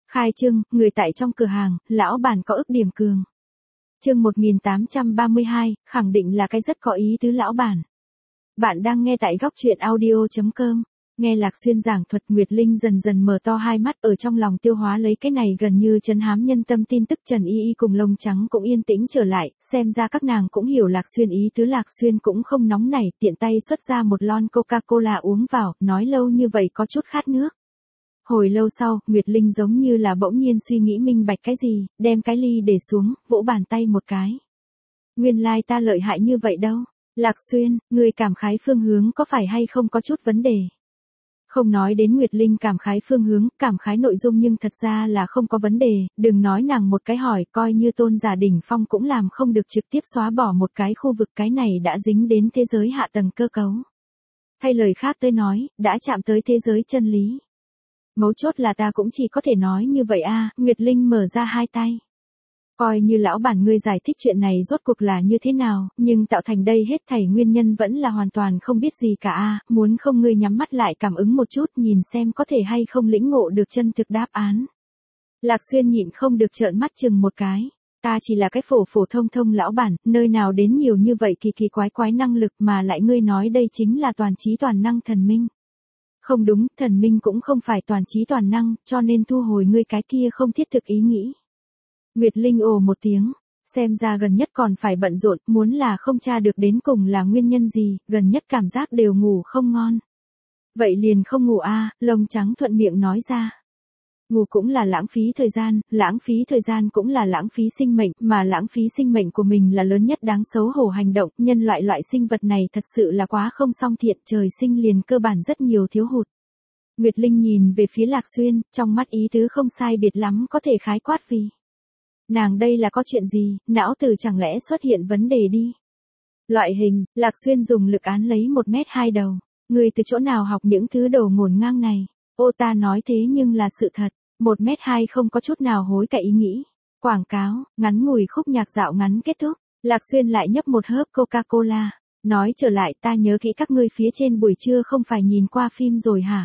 Khai trương, người tại trong cửa hàng, lão bản có ức điểm cường. Chương 1832, khẳng định là cái rất có ý tứ lão bản. Bạn đang nghe tại góc truyện audio.com. Nghe Lạc Xuyên giảng thuật, Nguyệt Linh dần dần mở to hai mắt, ở trong lòng tiêu hóa lấy cái này gần như trấn hám nhân tâm tin tức. Trần Y Y cùng Lông Trắng cũng yên tĩnh trở lại, xem ra các nàng cũng hiểu Lạc Xuyên ý tứ. Lạc Xuyên cũng không nóng nảy, tiện tay xuất ra một lon Coca-Cola uống vào, nói lâu như vậy có chút khát nước. Hồi lâu sau, Nguyệt Linh giống như là bỗng nhiên suy nghĩ minh bạch cái gì, đem cái ly để xuống, vỗ bàn tay một cái. Nguyên lai ta lợi hại như vậy đâu. Lạc Xuyên, người cảm khái phương hướng có phải hay không có chút vấn đề? Không nói đến Nguyệt Linh cảm khái phương hướng, cảm khái nội dung, nhưng thật ra là không có vấn đề, đừng nói nàng một cái hỏi, coi như Tôn Giả Đỉnh Phong cũng làm không được trực tiếp xóa bỏ một cái khu vực, cái này đã dính đến thế giới hạ tầng cơ cấu. Thay lời khác tới nói, đã chạm tới thế giới chân lý. Mấu chốt là ta cũng chỉ có thể nói như vậy a. Nguyệt Linh mở ra hai tay. Coi như lão bản ngươi giải thích chuyện này rốt cuộc là như thế nào, nhưng tạo thành đây hết thảy nguyên nhân vẫn là hoàn toàn không biết gì cả a. Muốn không ngươi nhắm mắt lại cảm ứng một chút, nhìn xem có thể hay không lĩnh ngộ được chân thực đáp án. Lạc Xuyên nhịn không được trợn mắt chừng một cái. Ta chỉ là cái phổ phổ thông thông lão bản, nơi nào đến nhiều như vậy kỳ kỳ quái quái năng lực, mà lại ngươi nói đây chính là toàn trí toàn năng thần minh. Không đúng, thần minh cũng không phải toàn trí toàn năng, cho nên thu hồi ngươi cái kia không thiết thực ý nghĩ. Nguyệt Linh ồ một tiếng, xem ra gần nhất còn phải bận rộn, muốn là không tra được đến cùng là nguyên nhân gì, gần nhất cảm giác đều ngủ không ngon. Vậy liền không ngủ a. Lông Trắng thuận miệng nói ra. Ngủ cũng là lãng phí thời gian cũng là lãng phí sinh mệnh, mà lãng phí sinh mệnh của mình là lớn nhất đáng xấu hổ hành động. Nhân loại loại sinh vật này thật sự là quá không song thiện, trời sinh liền cơ bản rất nhiều thiếu hụt. Nguyệt Linh nhìn về phía Lạc Xuyên, trong mắt ý tứ không sai biệt lắm, có thể khái quát vì. Nàng đây là có chuyện gì, não tử chẳng lẽ xuất hiện vấn đề đi. Loại hình, Lạc Xuyên dùng lực án lấy 1m2 đầu. Người từ chỗ nào học những thứ đồ ngổn ngang này? Ô, ta nói thế nhưng là sự thật. 1m2 không có chút nào hối cải ý nghĩ. Quảng cáo, ngắn ngủi khúc nhạc dạo ngắn kết thúc. Lạc Xuyên lại nhấp một hớp Coca-Cola. Nói trở lại, ta nhớ kỹ các ngươi phía trên buổi trưa không phải nhìn qua phim rồi hả?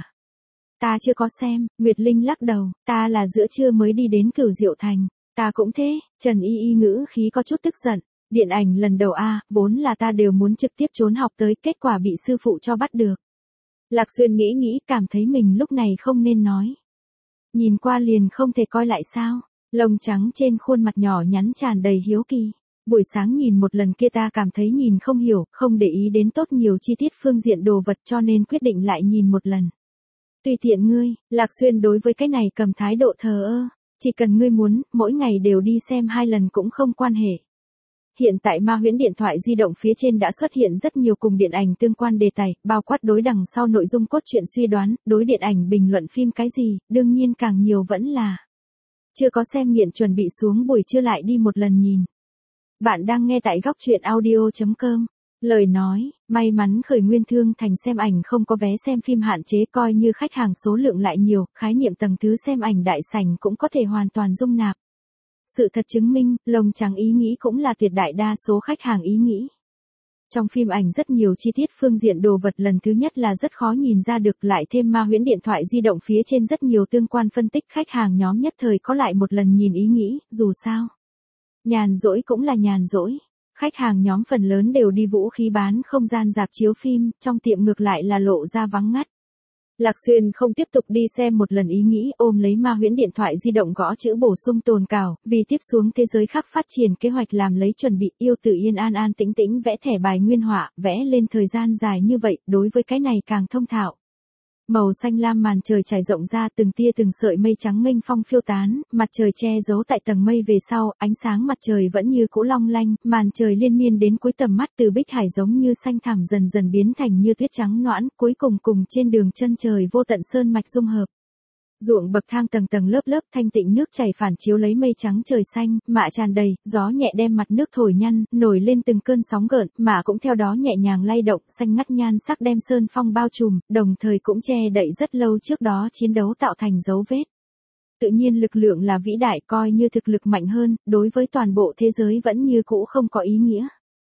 Ta chưa có xem. Nguyệt Linh lắc đầu, ta là giữa trưa mới đi đến Cửu Diệu Thành. Ta cũng thế. Trần Y Y ngữ khí có chút tức giận. Điện ảnh lần đầu a, vốn là ta đều muốn trực tiếp trốn học tới, kết quả bị sư phụ cho bắt được. Lạc Xuyên nghĩ, cảm thấy mình lúc này không nên nói. Nhìn qua liền không thể coi lại sao? Lông Trắng trên khuôn mặt nhỏ nhắn tràn đầy hiếu kỳ. Buổi sáng nhìn một lần kia ta cảm thấy nhìn không hiểu, không để ý đến tốt nhiều chi tiết phương diện đồ vật, cho nên quyết định lại nhìn một lần. Tùy tiện ngươi. Lạc Xuyên đối với cái này cầm thái độ thờ ơ. Chỉ cần ngươi muốn, mỗi ngày đều đi xem 2 lần cũng không quan hệ. Hiện tại Ma Huyễn điện thoại di động phía trên đã xuất hiện rất nhiều cùng điện ảnh tương quan đề tài, bao quát đối đằng sau nội dung cốt truyện suy đoán, đối điện ảnh bình luận phim cái gì, đương nhiên càng nhiều vẫn là. Chưa có xem nghiện, chuẩn bị xuống buổi trưa lại đi một lần nhìn. Bạn đang nghe tại góc truyện audio.com. Lời nói, may mắn khởi nguyên thương thành xem ảnh không có vé xem phim hạn chế, coi như khách hàng số lượng lại nhiều, khái niệm tầng thứ xem ảnh đại sảnh cũng có thể hoàn toàn dung nạp. Sự thật chứng minh, Lông Trắng ý nghĩ cũng là tuyệt đại đa số khách hàng ý nghĩ. Trong phim ảnh rất nhiều chi tiết phương diện đồ vật lần thứ nhất là rất khó nhìn ra được, lại thêm Ma Huyễn điện thoại di động phía trên rất nhiều tương quan phân tích, khách hàng nhóm nhất thời có lại một lần nhìn ý nghĩ, dù sao. Nhàn rỗi cũng là nhàn rỗi. Khách hàng nhóm phần lớn đều đi vũ khí bán không gian rạp chiếu phim, trong tiệm ngược lại là lộ ra vắng ngắt. Lạc Xuyên không tiếp tục đi xem một lần ý nghĩ, ôm lấy Ma Huyễn điện thoại di động gõ chữ bổ sung tồn cào, vì tiếp xuống thế giới khác phát triển kế hoạch làm lấy chuẩn bị. Yêu Tử yên an an tĩnh tĩnh vẽ thẻ bài nguyên họa, vẽ lên thời gian dài như vậy, đối với cái này càng thông thạo. Màu xanh lam màn trời trải rộng ra, từng tia từng sợi mây trắng nghênh phong phiêu tán, mặt trời che giấu tại tầng mây về sau, ánh sáng mặt trời vẫn như cũ long lanh, màn trời liên miên đến cuối tầm mắt, từ bích hải giống như xanh thẳm dần dần biến thành như tuyết trắng noãn, cuối cùng cùng trên đường chân trời vô tận sơn mạch dung hợp. Ruộng bậc thang tầng tầng lớp lớp, thanh tịnh nước chảy phản chiếu lấy mây trắng trời xanh, mạ tràn đầy, gió nhẹ đem mặt nước thổi nhăn, nổi lên từng cơn sóng gợn, mạ cũng theo đó nhẹ nhàng lay động, xanh ngắt nhan sắc đem sơn phong bao trùm, đồng thời cũng che đậy rất lâu trước đó chiến đấu tạo thành dấu vết. Tự nhiên lực lượng là vĩ đại, coi như thực lực mạnh hơn, đối với toàn bộ thế giới vẫn như cũ không có ý nghĩa.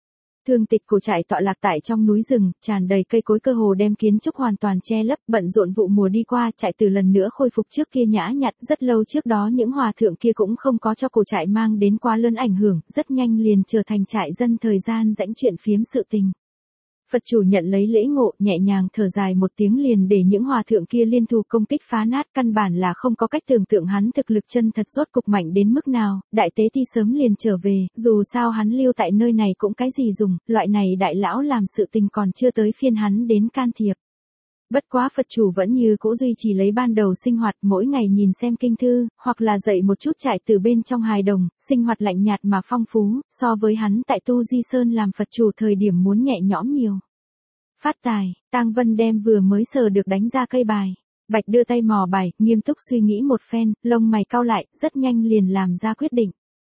Thương tịch cổ trại tọa lạc tại trong núi rừng, tràn đầy cây cối cơ hồ đem kiến trúc hoàn toàn che lấp, bận rộn vụ mùa đi qua, trại từ lần nữa khôi phục trước kia nhã nhặn, rất lâu trước đó những hòa thượng kia cũng không có cho cổ trại mang đến quá lớn ảnh hưởng, rất nhanh liền trở thành trại dân thời gian rãnh chuyện phiếm sự tình. Phật chủ nhận lấy lễ ngộ, nhẹ nhàng thở dài một tiếng liền để những hòa thượng kia liên thủ công kích phá nát, căn bản là không có cách tưởng tượng hắn thực lực chân thật rốt cục mạnh đến mức nào, đại tế ti sớm liền trở về, dù sao hắn lưu tại nơi này cũng cái gì dùng, loại này đại lão làm sự tình còn chưa tới phiên hắn đến can thiệp. Bất quá Phật chủ vẫn như cũ duy trì lấy ban đầu sinh hoạt, mỗi ngày nhìn xem kinh thư, hoặc là dạy một chút trại từ bên trong hài đồng, sinh hoạt lạnh nhạt mà phong phú, so với hắn tại Tu Di Sơn làm Phật chủ thời điểm muốn nhẹ nhõm nhiều. Phát tài, Tang Vân đem vừa mới sờ được đánh ra cây bài. Bạch đưa tay mò bài, nghiêm túc suy nghĩ một phen, lông mày cau lại, rất nhanh liền làm ra quyết định.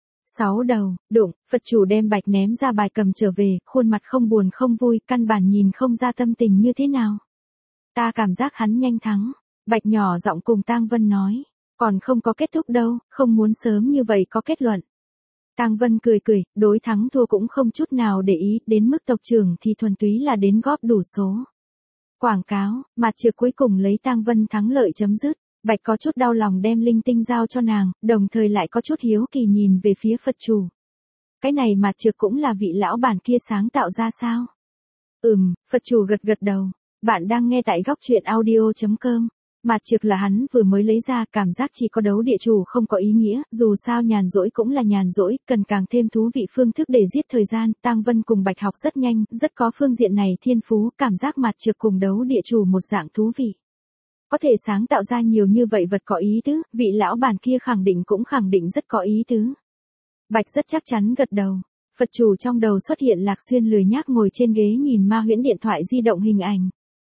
6 đầu, đụng, Phật chủ đem Bạch ném ra bài cầm trở về, khuôn mặt không buồn không vui, căn bản nhìn không ra tâm tình như thế nào. Ta cảm giác hắn nhanh thắng. Bạch nhỏ giọng cùng Tang Vân nói. Còn không có kết thúc đâu, không muốn sớm như vậy có kết luận. Tang Vân cười cười, đối thắng thua cũng không chút nào để ý, đến mức tộc trưởng thì thuần túy là đến góp đủ số. Quảng cáo, mặt trược cuối cùng lấy Tang Vân thắng lợi chấm dứt. Bạch có chút đau lòng đem linh tinh giao cho nàng, đồng thời lại có chút hiếu kỳ nhìn về phía Phật chủ. Cái này mặt trược cũng là vị lão bản kia sáng tạo ra sao? Phật chủ gật gật đầu. Bạn đang nghe tại góc truyện audio.com. Mạt trực là hắn vừa mới lấy ra, cảm giác chỉ có đấu địa chủ không có ý nghĩa, dù sao nhàn rỗi cũng là nhàn rỗi, cần càng thêm thú vị phương thức để giết thời gian. Tang Vân cùng Bạch học rất nhanh, rất có phương diện này thiên phú, cảm giác mạt trực cùng đấu địa chủ một dạng thú vị. Có thể sáng tạo ra nhiều như vậy vật có ý tứ, vị lão bản kia khẳng định cũng khẳng định rất có ý tứ. Bạch rất chắc chắn gật đầu. Phật chủ trong đầu xuất hiện Lạc Xuyên lười nhác ngồi trên ghế nhìn ma huyễn điện thoại di động hình ảnh.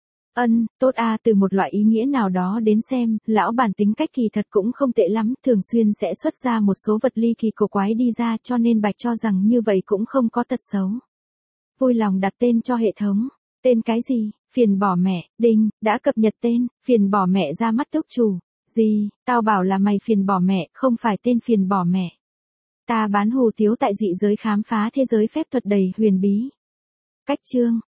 Tốt a, từ một loại ý nghĩa nào đó đến xem, lão bản tính cách kỳ thật cũng không tệ lắm, thường xuyên sẽ xuất ra một số vật ly kỳ cổ quái đi ra, cho nên Bạch cho rằng như vậy cũng không có tật xấu. Vui lòng đặt tên cho hệ thống. Tên cái gì? Phiền bỏ mẹ, đinh, đã cập nhật tên, phiền bỏ mẹ ra mắt túc chủ. Gì, tao bảo là mày phiền bỏ mẹ, không phải tên phiền bỏ mẹ. Ta bán hủ tiếu tại dị giới khám phá thế giới phép thuật đầy huyền bí. Cách chương.